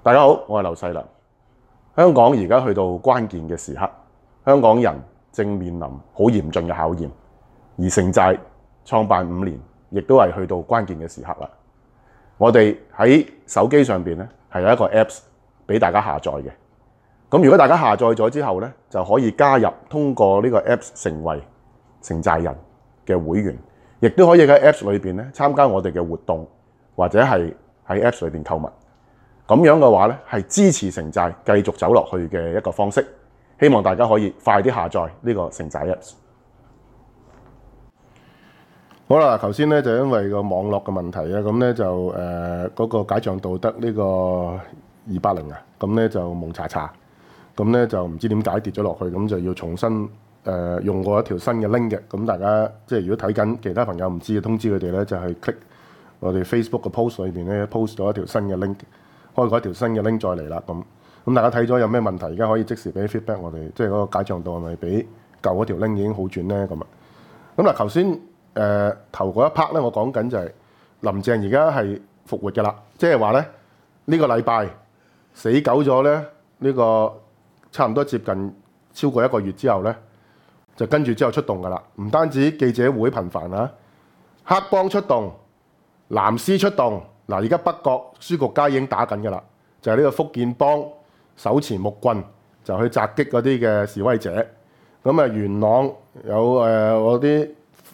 大家好，我係劉世良。香港而家去到關鍵嘅時刻，香港人正面臨好嚴峻嘅考驗，而城寨創辦5年，亦都係去到關鍵嘅時刻啦。我哋喺手機上邊咧係有一個 Apps 俾大家下載嘅。咁如果大家下載咗之後咧，就可以加入通過呢個 Apps 成為城寨人嘅會員，亦都可以喺 Apps 裏邊咧參加我哋嘅活動，或者係喺 Apps 裏邊購物。咁樣嘅話咧，係支持城寨繼續走落去嘅一個方式。希望大家可以快啲下載呢個城寨 Apps。好啦，頭先咧就因為個網絡嘅問題啊，咁咧就嗰個解像度得呢個280啊，咁咧就蒙查查，咁咧就唔知點解跌咗落去，咁就要重新用過一條新嘅 link 嘅。咁大家即係如果睇緊其他朋友唔知嘅，通知佢哋咧就係 click 我哋 Facebook 嘅 post 裏邊咧 post 咗一條新嘅 link。開過一條新嘅 link 再嚟啦，咁大家睇咗有咩問題？而家可以即時俾 feedback 我哋，即係嗰個解像度係咪比舊嗰條 link 已經好轉咧？咁嗱，頭先頭嗰一 part 咧，我講緊就係林鄭而家係復活嘅啦，即係話咧呢個禮拜死狗咗咧，呢個差唔多接近超過1個月之後咧，就跟住之後出動噶啦，唔單止記者會頻繁啊，黑幫出動，藍絲出動。嗱，而家北角書局街已經打緊㗎啦，就係呢個福建幫手持木棍就去襲擊嗰啲嘅示威者。咁啊，元朗有我啲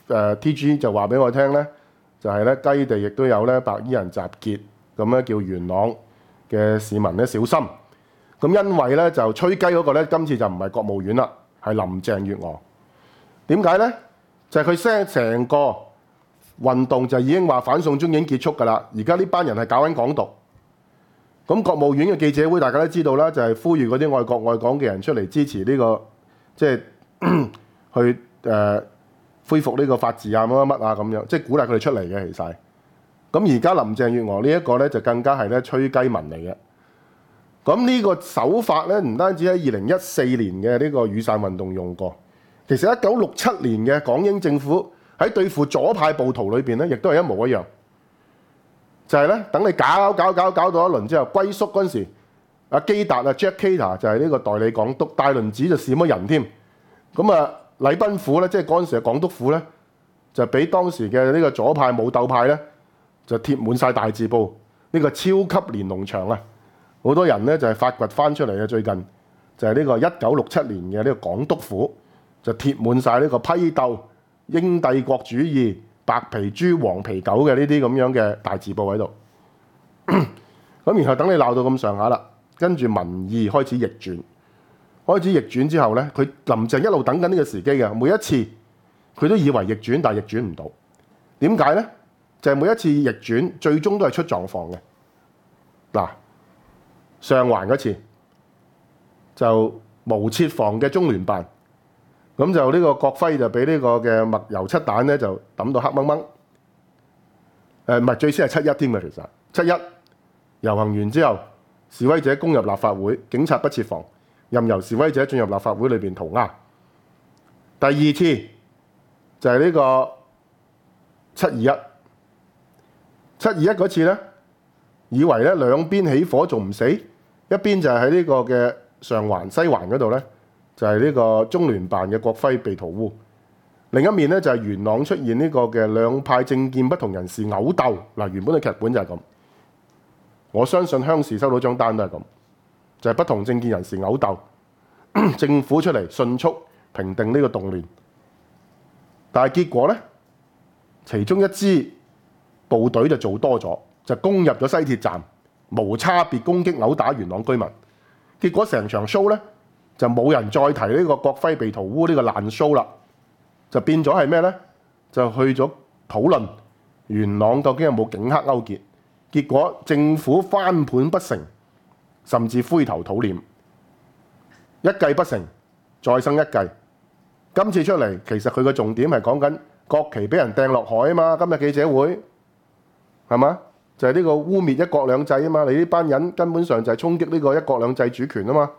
TG 就話俾我聽咧，就係咧雞地亦都有咧白衣人集結，咁咧叫元朗嘅市民咧小心。咁因為咧就吹雞嗰個咧，今次就唔係國務院啦，係林鄭月娥。點解咧？就係佢成個運動就已經話反送中已經結束㗎啦，而家呢班人係搞緊港獨。咁國務院嘅記者會大家都知道啦，就係呼籲嗰啲愛國愛港嘅人出嚟支持呢個，即係去恢復呢個法治啊乜乜乜啊咁樣，即係鼓勵佢哋出嚟嘅其實。咁而家林鄭月娥呢一個咧就更加係咧吹雞民嚟嘅。咁呢個手法咧唔單止喺2014年嘅呢個雨傘運動用過，其實1967年嘅港英政府喺對付左派暴徒裏邊咧，亦都係一模一樣，就係咧等你搞到一輪之後，歸宿嗰陣時，阿基達啊 Jack Cater 就係呢個代理港督，戴麟趾就閃咗人添。咁啊禮賓府咧，即係嗰陣時嘅港督府咧，就俾當時嘅呢個左派武鬥派咧，就貼滿晒大字報，呢個超級連儂牆啊！好多人咧就係發掘翻出嚟嘅，最近就係呢個1967年嘅呢個港督府就貼滿晒呢個批鬥英帝國主義、白皮豬、黃皮狗嘅呢啲咁樣嘅大字報喺度，咁然後等你鬧到咁上下啦，跟住民意開始逆轉之後咧，佢林鄭一路等緊呢個時機嘅，每一次佢都以為逆轉，但係逆轉唔到。點解咧？就係每一次逆轉，最終都係出狀況嘅。嗱，上環嗰次就無設防嘅中聯辦。咁就呢個國徽就俾呢個嘅墨油漆彈咧，就抌到黑掹掹。唔係，最先係7·1添嘅，其實7·1遊行完之後，示威者攻入立法會，警察不設防，任由示威者進入立法會裏邊塗鴉。第二次就係呢個7·21嗰次咧，以為咧兩邊起火仲唔死，一邊就係喺呢個嘅上環西環嗰度咧。就係呢個中聯辦嘅國徽被塗污，另一面咧就係元朗出現呢個嘅兩派政見不同人士毆鬥。嗱，原本嘅劇本就係咁，我相信鄉事收到張單都係咁，就係不同政見人士毆鬥，政府出嚟迅速平定呢個動亂，但係結果咧，其中一支部隊就做多咗，就攻入咗西鐵站，無差別攻擊毆打元朗居民，結果成場 show 咧。就冇人再提呢個國徽被塗污呢個爛 show 啦，就變咗係咩咧？就去咗討論元朗究竟有冇警黑勾結，結果政府翻盤不成，甚至灰頭土臉，一計不成，再生一計。今次出嚟其實佢個重點係講緊國旗俾人掟落海啊嘛，今日記者會係嘛？就係呢個污蔑一國兩制啊嘛，你呢班人根本上就係衝擊呢個一國兩制主權啊嘛。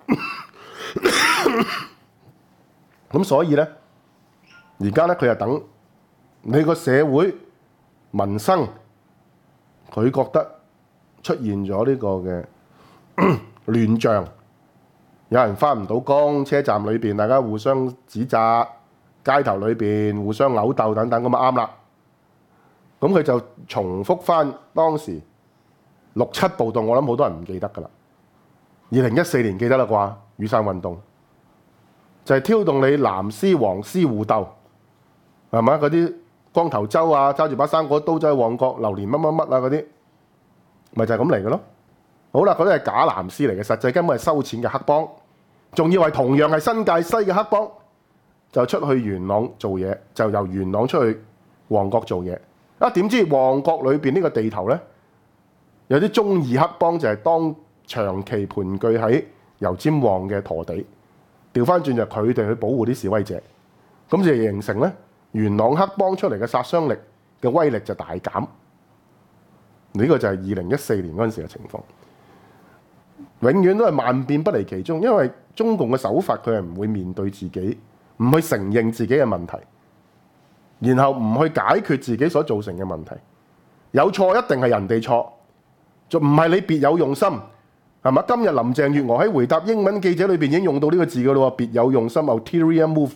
咁所以咧，而家咧佢就等你個社會民生，佢覺得出現咗呢個嘅亂象，有人返唔到工，車站裏邊大家互相指責，街頭裏邊互相毆鬥等等，咁啊啱啦。咁佢就重複翻當時6·7暴動，我諗好多人唔記得㗎啦。2014年記得啦啩，雨傘運動就係挑動你藍絲黃絲互鬥，係嘛？嗰啲光頭周啊，揸住把生果刀走去旺角榴蓮乜乜乜啊嗰啲，咪就係咁嚟嘅咯。好啦，嗰啲係假藍絲嚟嘅，實際根本係收錢嘅黑幫，仲以為同樣係新界西嘅黑幫，就出去元朗做嘢，就由元朗出去旺角做嘢。啊，點知旺角裏邊呢個地頭呢，有啲中二黑幫就係當長期盤踞喺油尖旺嘅陀地，調翻轉就佢哋去保護啲示威者，咁就形成呢元朗黑幫出嚟嘅殺傷力嘅威力就大減。呢個就係2014年嗰陣時嘅情況，永遠都係萬變不離其宗，因為中共嘅手法佢係唔會面對自己，唔去承認自己嘅問題，然後唔去解決自己所造成嘅問題。有錯一定係人哋錯，就唔係你別有用心，係嘛？今日林鄭月娥喺回答英文記者裏邊已經用到呢個字㗎啦喎，別有用心 ulterior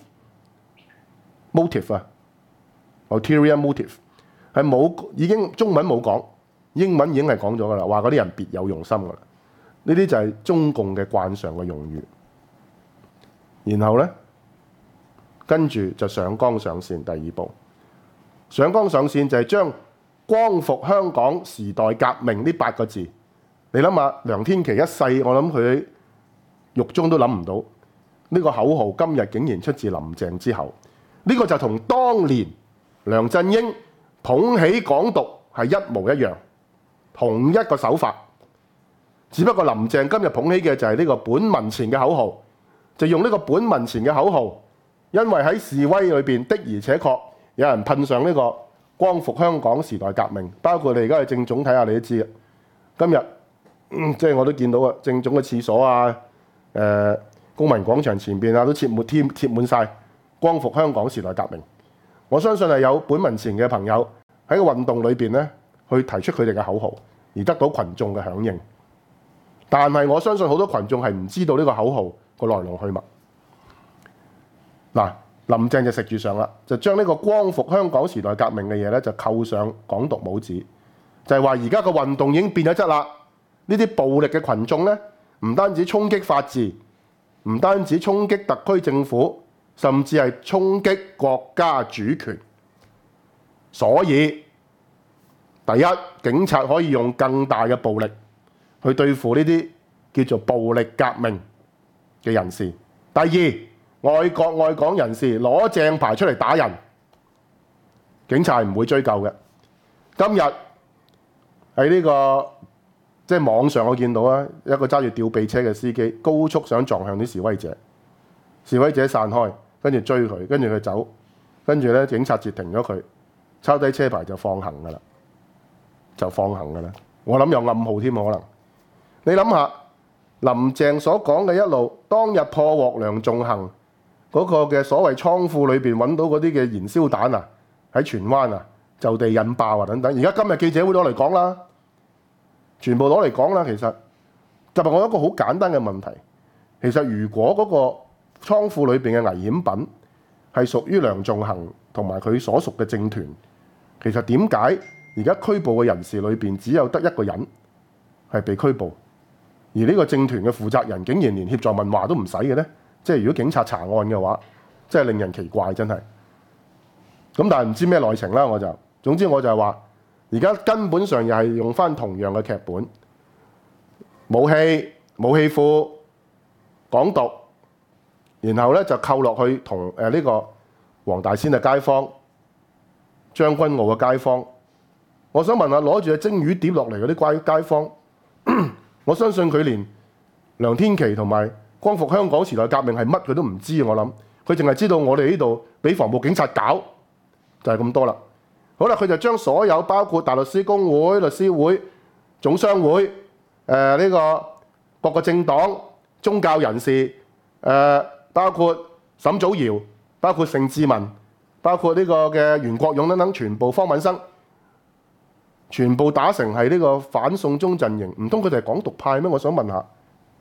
motive 啊 ，ulterior motive 係冇，已經中文冇講，英文已經係講咗㗎啦，話嗰啲人別有用心㗎啦。呢啲就係中共嘅慣常嘅用語。然後呢，跟住就上綱上線，第二步上綱上線就係將光復香港時代革命呢8個字，你諗下梁天琦一世，我諗佢獄中都諗唔到呢個口號今日竟然出自林鄭之後，呢個就同當年梁振英捧起港獨係一模一樣，同一個手法。只不過林鄭今日捧起嘅就係呢個本民前嘅口號，就用呢個本民前嘅口號，因為喺示威裏邊的而且確有人噴上呢個光復香港時代革命，包括你而家去政總睇下你都知嘅。今日即係我都見到啊，政總嘅廁所啊、公民廣場前邊啊都貼滿晒光復香港時代革命。我相信係有本民前嘅朋友喺個運動裏邊咧去提出佢哋嘅口號，而得到群眾嘅響應。但係我相信好多群眾係唔知道呢個口號個來龍去脈。嗱，林鄭就食住上啦，就將呢個光復香港時代革命嘅嘢咧就扣上港獨帽子，就係話而家個運動已經變咗質啦。呢啲暴力嘅群眾咧，唔單止衝擊法治，唔單止衝擊特區政府，甚至係衝擊國家主權。所以第一，警察可以用更大嘅暴力去對付呢啲叫做暴力革命嘅人士。第二，愛國愛港人士攞正牌出嚟打人，警察係唔會追究嘅。今日喺呢個即係網上我見到啊，一個揸住吊臂車嘅司機高速想撞向啲示威者，示威者散開，跟住追佢，跟住佢走，跟住咧警察截停咗佢，抄低車牌就放行㗎啦，就放行㗎啦。我諗有暗號添可能。你諗下，林鄭所講嘅一路，當日破獲梁頌恆嗰個嘅所謂倉庫裏邊揾到嗰啲嘅燃燒彈啊，喺荃灣啊就地引爆啊等等。而家今日記者會攞嚟講啦，全部攞嚟講啦。其實就係我有一個好簡單嘅問題，其實如果嗰個倉庫裏邊嘅危險品係屬於梁頌恆同埋佢所屬嘅政團，其實點解而家拘捕嘅人士裏邊只有得一個人係被拘捕？而呢個政團嘅負責人竟然連協助問話都唔使嘅呢？即係如果警察查案嘅話，真係令人奇怪，真係。咁但係唔知咩內情啦，總之我就係話，而家根本上又係用翻同樣嘅劇本，武器庫、港獨，然後咧就扣落去同呢個黃大仙嘅街坊、將軍澳嘅街坊。我想問下，攞住隻蒸魚碟落嚟嗰啲街坊。我相信佢連梁天琦同埋光復香港時代革命係乜佢都唔知。我諗佢淨係知道我哋呢度俾防暴警察搞，就係咁多啦。好啦，佢就將所有包括大律師公會、律師會、總商會、呢個各個政黨、宗教人士、包括沈祖堯、包括盛智文、包括呢個嘅袁國勇等等，全部方敏生全部打成係呢個反送中陣營，唔通佢哋係港獨派咩？我想問下。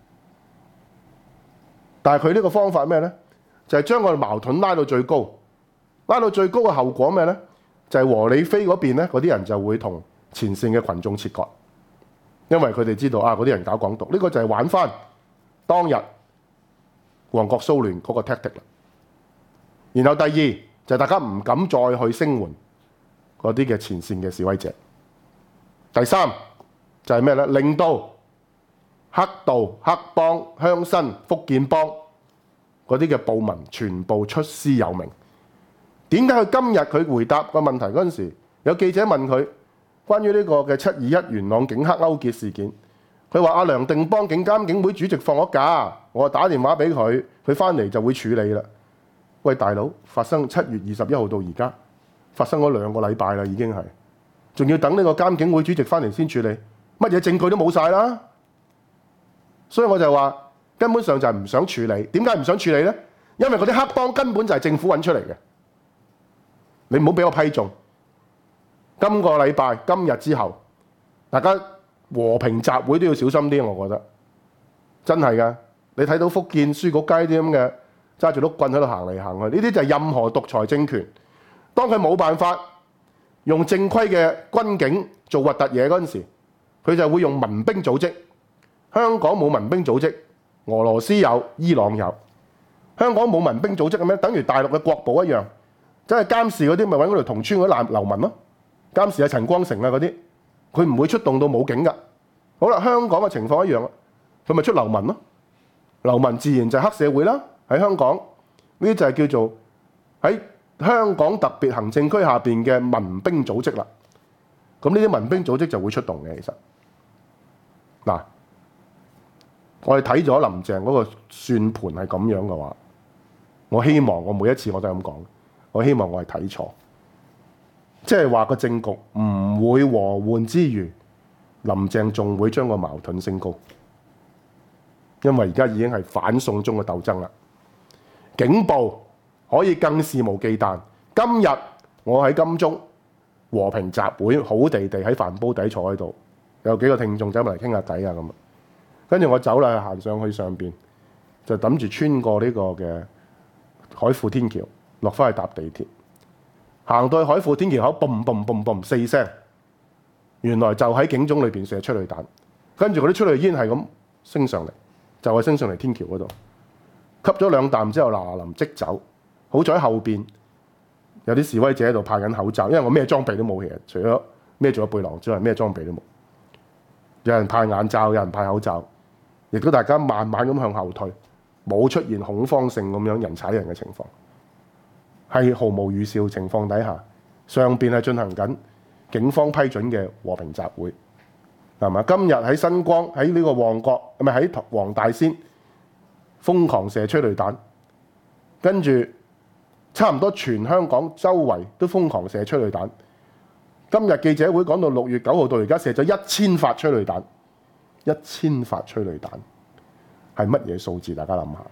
但係佢呢個方法咩呢？就係將個矛盾拉到最高，拉到最高嘅後果咩呢？就係和理非嗰邊呢，嗰啲人就會同前線嘅群眾切割，因為佢哋知道啊，嗰啲人搞港獨，呢個就係玩翻當日旺角騷亂嗰個 tactic 啦。然後第二就係大家唔敢再去聲援嗰啲嘅前線嘅示威者。第三就係咩呢？令到黑道、黑幫、鄉紳、福建幫嗰啲嘅暴民全部出師有名。點解佢今日佢回答個問題嗰陣時，有記者問佢關於呢個嘅721元朗警黑勾結事件，佢話阿梁定邦警監警會主席放咗假，我打電話俾佢，佢翻嚟就會處理啦。喂，大佬，發生7月21號到而家，發生咗2個禮拜啦，已經係，仲要等呢個監警會主席翻嚟先處理，乜嘢證據都冇晒啦。所以我就話根本上就係唔想處理。點解唔想處理呢？因為嗰啲黑幫根本就係政府揾出嚟嘅。你唔好俾我批中。今個禮拜今日之後，大家和平集會都要小心啲，我覺得真係㗎。你睇到福建書局街啲咁嘅揸住碌棍喺度行嚟行去，呢啲就係任何獨裁政權，當佢冇辦法用正規嘅軍警做核突嘢嗰陣時，佢就會用民兵組織。香港冇民兵組織，俄羅斯有，伊朗有。香港冇民兵組織咁樣，等於大陸嘅國保一樣，真係監視嗰啲咪揾嗰條銅川嗰啲流民咯，監視阿陳光誠啊嗰啲，佢唔會出動到武警㗎。好啦，香港嘅情況一樣，佢咪出流民咯，流民自然就係黑社會啦。喺香港呢啲就係叫做喺香港特別行政區下邊嘅民兵組織啦。咁呢啲民兵組織就會出動嘅，其實嗱。我哋睇咗林鄭嗰個算盤係咁樣嘅話，我希望我每一次我都係咁講，我希望我係睇錯，即係話個政局唔會和緩之餘，林鄭仲會將個矛盾升高，因為而家已經係反送中嘅鬥爭啦。警暴可以更肆無忌憚。今日我喺金鐘和平集會，好地地喺飯煲底坐喺度，有幾個聽眾走埋嚟傾下偈啊咁。跟住我走啦，行上去上邊，就諗住穿過呢個嘅海富天橋，落翻去搭地鐵。行到去海富天橋口，嘣嘣嘣嘣4聲，原來就喺警鐘裏邊射催淚彈。跟住嗰啲催淚煙係咁升上嚟，就係升上嚟天橋嗰度，吸咗2啖之後，嗱臨即走。好彩後邊有啲示威者喺度派緊口罩，因為我咩裝備都冇，其實除咗孭住個背囊之外，咩裝備都冇。有人派眼罩，有人派口罩。亦都大家慢慢咁向後退，冇出現恐慌性咁樣人踩人嘅情況，係毫無預兆情況底下，上邊係進行緊警方批准嘅和平集會，係嘛？今日喺新光喺呢個旺角，唔係喺黃大仙瘋狂射催淚彈，跟住差唔多全香港周圍都瘋狂射催淚彈。今日記者會講到6月9號到而家射咗1000發催淚彈。1000發催淚彈係乜嘢數字？大家諗下。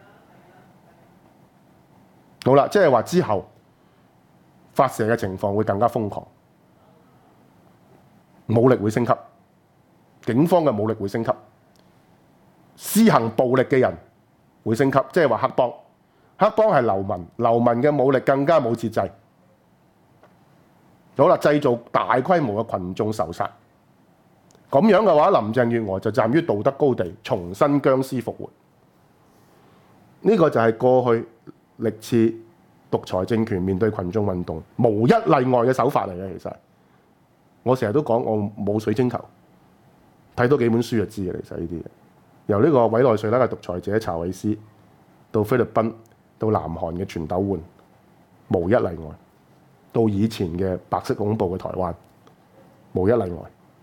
好啦，即係話之後發射嘅情況會更加瘋狂，武力會升級，警方嘅武力會升級，施行暴力嘅人會升級，即係話黑幫。黑幫係流民，流民嘅武力更加冇節制。好啦，製造大規模嘅群眾仇殺。咁樣嘅話，林鄭月娥就站於道德高地，重新僵屍復活。呢個就係過去歷次獨裁政權面對群眾運動無一例外嘅手法嚟嘅。其實我成日都講，我冇水晶球，睇多幾本書就知嘅。其實呢啲嘢，由呢個委內瑞拉嘅獨裁者查韋斯，到菲律賓，到南韓嘅全斗煥，無一例外，到以前嘅白色恐怖嘅台灣，無一例外。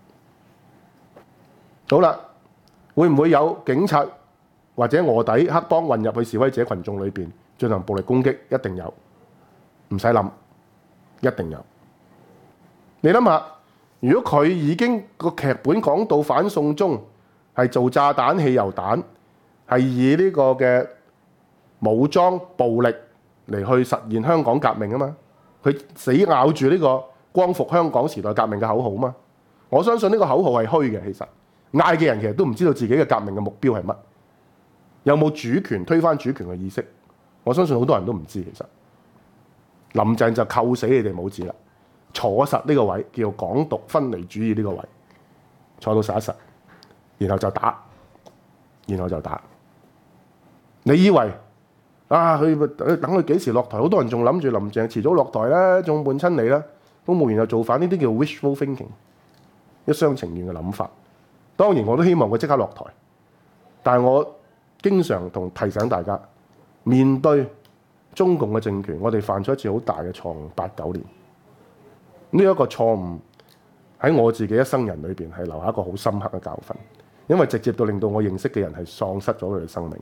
好啦，會唔會有警察或者臥底黑幫混入去示威者群眾裏邊進行暴力攻擊？一定有，唔使諗，一定有。你諗下，如果佢已經個劇本講到反送中係做炸彈、汽油彈，係以呢個嘅武裝暴力嚟去實現香港革命啊嘛，佢死咬住呢個光復香港時代革命嘅口號啊嘛。 我相信呢個口號係虛嘅，其實嗌嘅人其實都唔知道自己嘅革命嘅目標係乜，有冇主權推翻主權嘅意識？我相信好多人都唔知。其實林鄭就扣死你哋帽子啦，坐實呢個位叫做港獨分離主義呢個位，坐到實一實，然後就打，然後就打。你以為啊，佢等佢幾時落台？好多人仲諗住林鄭遲早落台啦，仲悶親你啦。公務員又造反，呢啲叫 wishful thinking， 一廂情願嘅諗法。當然我都希望佢即刻落台，但係我經常提醒大家，面對中共嘅政權，我哋犯咗一次好大嘅錯誤。89年呢一個錯誤喺我自己一生人裏邊係留下一個好深刻嘅教訓，因為直接到令到我認識嘅人係喪失咗佢嘅生命，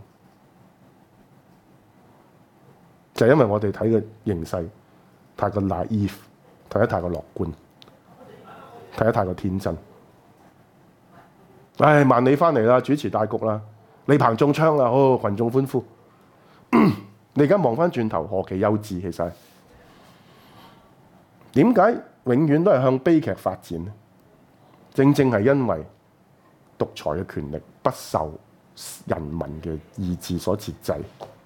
就係因為我哋睇嘅形勢太過 naive， 睇得太過樂觀，睇得太過天真。唉，萬里翻嚟啦，主持大局啦，李鵬中槍啦，好，群眾歡呼。你而家望翻轉頭，何其幼稚！其實點解永遠都係向悲劇發展呢？正正係因為獨裁嘅權力不受人民嘅意志所節制。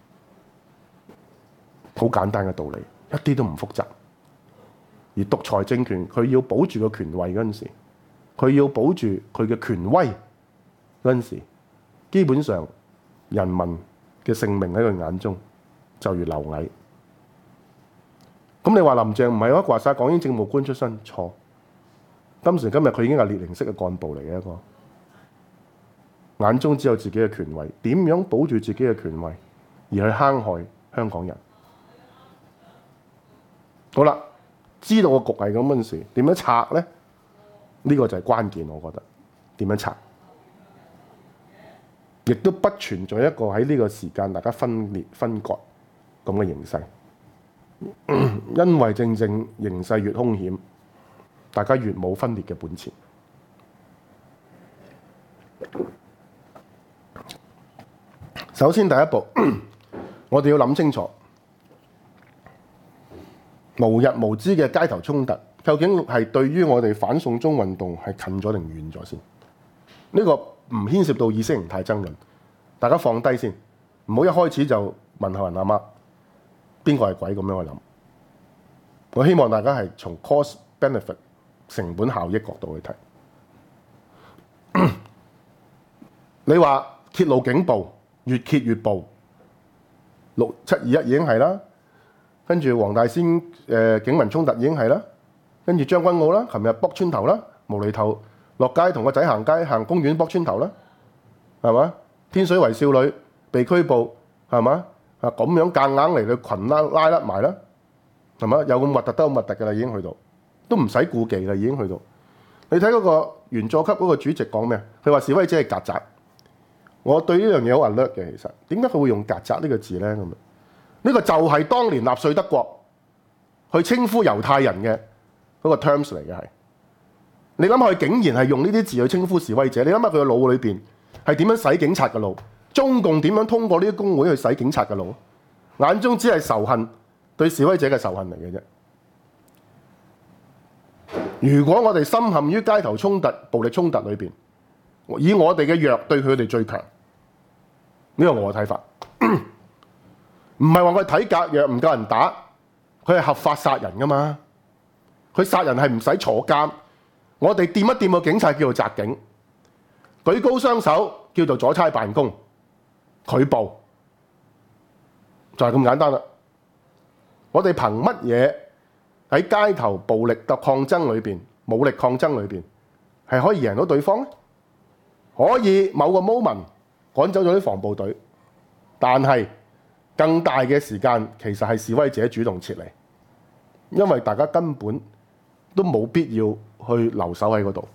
好簡單嘅道理，一啲都唔複雜。而獨裁政權佢要保住個權位嗰陣時，佢要保住佢嘅權威嗰陣時，基本上人民嘅性命喺佢眼中就如螻蟻。咁你話林鄭唔係話晒港英政務官出身，錯。今時今日佢已經係列寧式嘅幹部嚟嘅一個，眼中只有自己嘅權位，點樣保住自己嘅權位而去坑害香港人？好啦，知道個局係咁嗰陣時，點樣拆咧？呢個就係關鍵，我覺得點樣拆，亦都不存在一個喺呢個時間大家分裂分割咁嘅形勢，因為正正形勢越兇險，大家越冇分裂嘅本錢。首先第一步，我哋要諗清楚，無日無之嘅街頭衝突，究竟係對於我哋反送中運動係近咗定遠咗先？呢個唔牽涉到意識形態爭論，大家放低先，唔好一開始就問候人阿媽，邊個係鬼咁樣去諗。我希望大家係從 cost benefit 成本效益角度去睇。你話鐵路警暴越揭越暴，721已經係啦。跟住黃大仙警民衝突已經係啦，跟住將軍澳啦，琴日卜村頭啦，無厘頭落街同個仔行街行公園卜村頭啦，係嘛？天水圍少女被拘捕，係嘛？啊咁樣夾硬嚟去群拉甩埋啦，係嘛？有咁核突得咁核突㗎啦，已經去到，都唔使顧忌啦，已經去到。你睇嗰個員佐級嗰個主席講咩？佢話示威者係曱甴。我對呢樣嘢好 alert 嘅，其實點解佢會用曱甴呢個字咧？咁呢個就係當年納粹德國去稱呼猶太人嘅嗰個 terms 嚟嘅係。你諗下佢竟然係用呢啲字去稱呼示威者，你諗下佢嘅腦裏邊係點樣洗警察嘅腦？中共點樣通過呢啲工會去洗警察嘅腦？眼中只係仇恨，對示威者嘅仇恨嚟嘅啫。如果我哋深陷於街頭衝突、暴力衝突裏邊，以我哋嘅弱對佢哋最強，呢個我嘅睇法。唔係話佢體格弱唔夠人打，佢係合法殺人噶嘛？佢殺人係唔使坐監。我哋掂一掂個警察叫做襲警，舉高雙手叫做阻差辦公，拒捕就係咁簡單啦。我哋憑乜嘢喺街頭暴力嘅抗爭裏邊、武力抗爭裏邊係可以贏到對方咧？可以某個 moment 趕走咗啲防暴隊，但係更大嘅時間其實係示威者主動撤離，因為大家根本都冇必要去留守喺嗰度。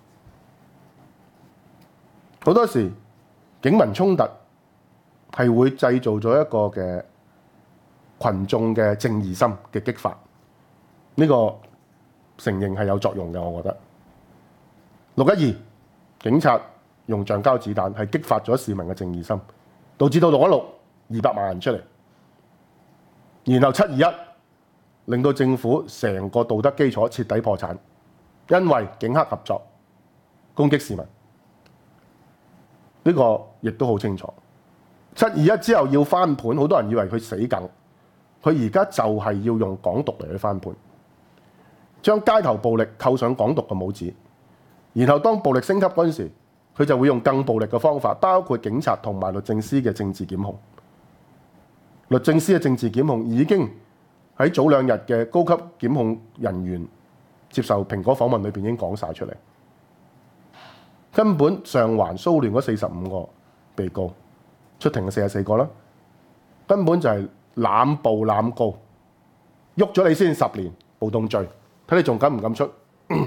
好多時警民衝突係會製造咗一個嘅群眾嘅正義心嘅激發，呢個承認係有作用嘅。我覺得612警察用橡膠子彈係激發咗市民嘅正義心，導致到616 200萬人出嚟，然後721令到政府成個道德基礎徹底破產，因為警黑合作攻擊市民，呢個亦都好清楚。721之後要翻盤，好多人以為佢死梗，佢而家就係要用港獨嚟去翻盤，將街頭暴力扣上港獨嘅帽子，然後當暴力升級嗰陣時，佢就會用更暴力嘅方法，包括警察同埋律政司嘅政治檢控。律政司嘅政治檢控已經喺早2日嘅高級檢控人員接受蘋果訪問裏邊已經講晒出嚟，根本上環騷亂嗰45個被告，出庭嘅44個啦，根本就係濫捕濫告，喐咗你先10年暴動罪，睇你仲敢唔敢出？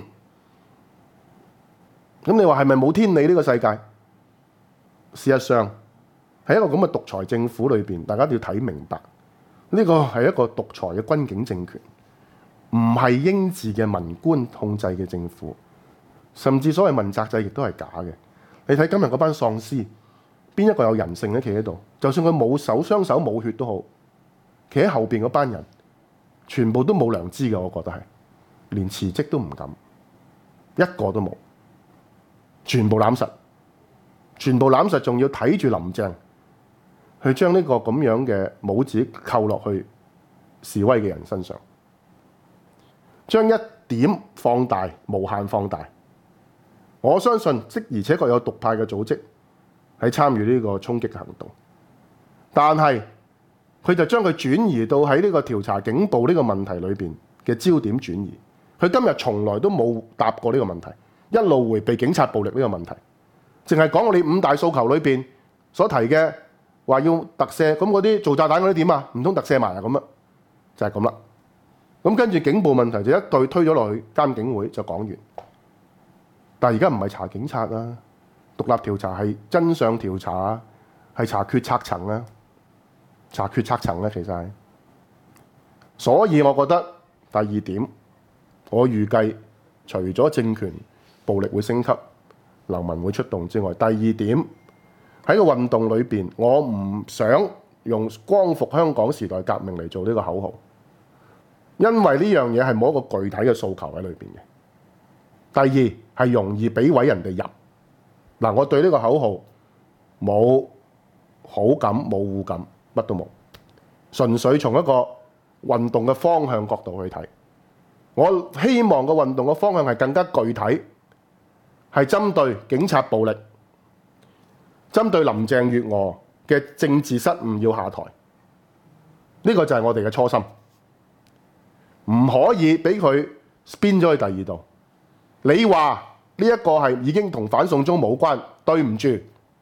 咁你話係咪冇天理呢個世界？事實上喺一個咁嘅獨裁政府裏邊，大家都要睇明白，呢個係一個獨裁嘅軍警政權，唔係英治嘅文官控制嘅政府，甚至所謂問責制亦都係假嘅。你睇今日嗰班喪屍，邊一個有人性咧？企喺度，就算佢冇手雙手冇血都好，企喺後邊嗰班人，全部都冇良知嘅，我覺得係，連辭職都唔敢，一個都冇。全部攬實，全部攬實，仲要睇住林鄭去將呢個咁樣嘅帽子扣落去示威嘅人身上，將一點放大，無限放大。我相信的而且確有獨派嘅組織喺參與呢個衝擊嘅行動，但係佢就將佢轉移到喺呢個調查警暴呢個問題裏邊嘅焦點轉移。佢今日從來都冇答過呢個問題。一路迴避警察暴力呢個問題，淨係講我哋5大訴求裏邊所提嘅話要特赦，咁嗰啲做炸彈嗰啲點啊？唔通特赦埋啊？咁啊，就係咁啦。咁跟住警暴問題就一對推咗落去監警會就講完。但係而家唔係查警察啊，獨立調查係真相調查啊，係查決策層啊，查決策層咧其實係。所以我覺得第2點，我預計除咗政權暴力會升級，流民會出動之外，第2點喺個運動裏邊，我唔想用光復香港時代革命嚟做呢個口號，因為呢樣嘢係冇一個具體嘅訴求喺裏邊嘅。第2係容易俾位人哋入。嗱，我對呢個口號冇好感、冇惡感，乜都冇，純粹從一個運動嘅方向角度去睇。我希望個運動嘅方向係更加具體。係針對警察暴力，針對林鄭月娥嘅政治失誤要下台，呢個就係我哋嘅初心，唔可以俾佢 spin 咗去第2度。你話呢一個係已經同反送中冇關，對唔住，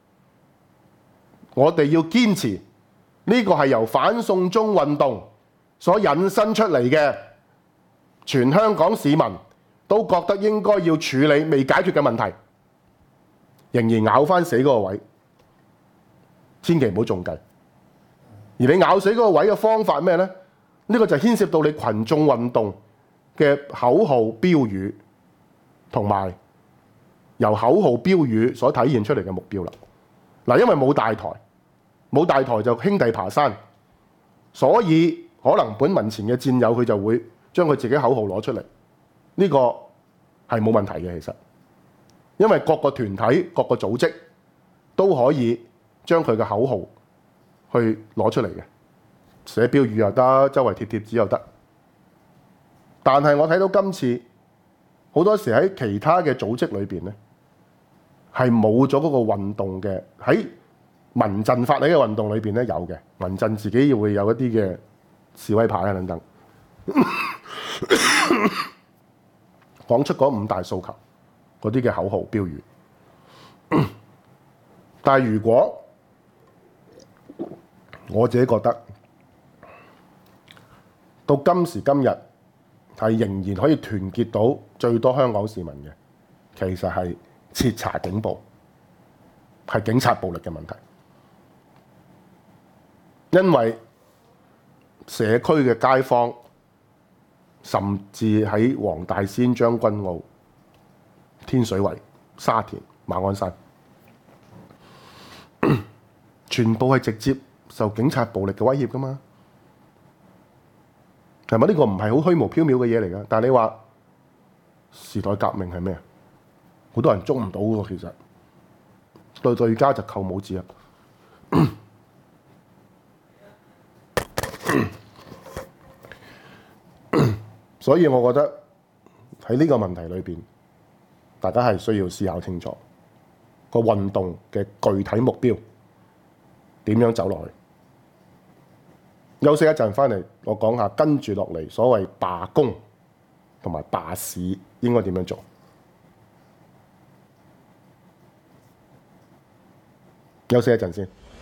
我哋要堅持呢個係由反送中運動所引申出嚟嘅，全香港市民都覺得應該要處理未解決嘅問題，仍然咬翻死嗰個位，千祈唔好中計。而你咬死嗰個位嘅方法咩呢？呢個就牽涉到你群眾運動嘅口號標語，同埋由口號標語所體現出嚟嘅目標啦。嗱，因為冇大台，冇大台就兄弟爬山，所以可能本民前嘅戰友佢就會將佢自己口號攞出嚟。呢個係冇問題嘅，其實，因為各個團體、各個組織都可以將佢嘅口號去攞出嚟嘅，寫標語又得，周圍貼貼紙又得。但係我睇到今次好多時喺其他嘅組織裏邊咧，係冇咗嗰個運動嘅，喺民陣發起嘅運動裏邊咧有嘅，民陣自己會有一啲嘅示威牌啊等等。講出嗰5大訴求嗰啲嘅口號標語，但係如果我自己覺得到今時今日係仍然可以團結到最多香港市民嘅，其實係徹查警暴，係警察暴力嘅問題，因為社區嘅街坊，甚至喺黃大仙、將軍澳、天水圍、沙田、馬鞍山，全部係直接受警察暴力嘅威脅㗎嘛？係咪？呢個唔係好虛無縹緲嘅嘢嚟㗎？但係你話時代革命係咩啊？ 好多人捉唔到喎。其實對家就扣帽子啊。所以我覺得喺呢個問題裏邊，大家係需要思考清楚個運動嘅具體目標點樣走落去。休息一陣，翻嚟我講下跟住落嚟所謂罷工同埋罷市應該點樣做。休息一陣先。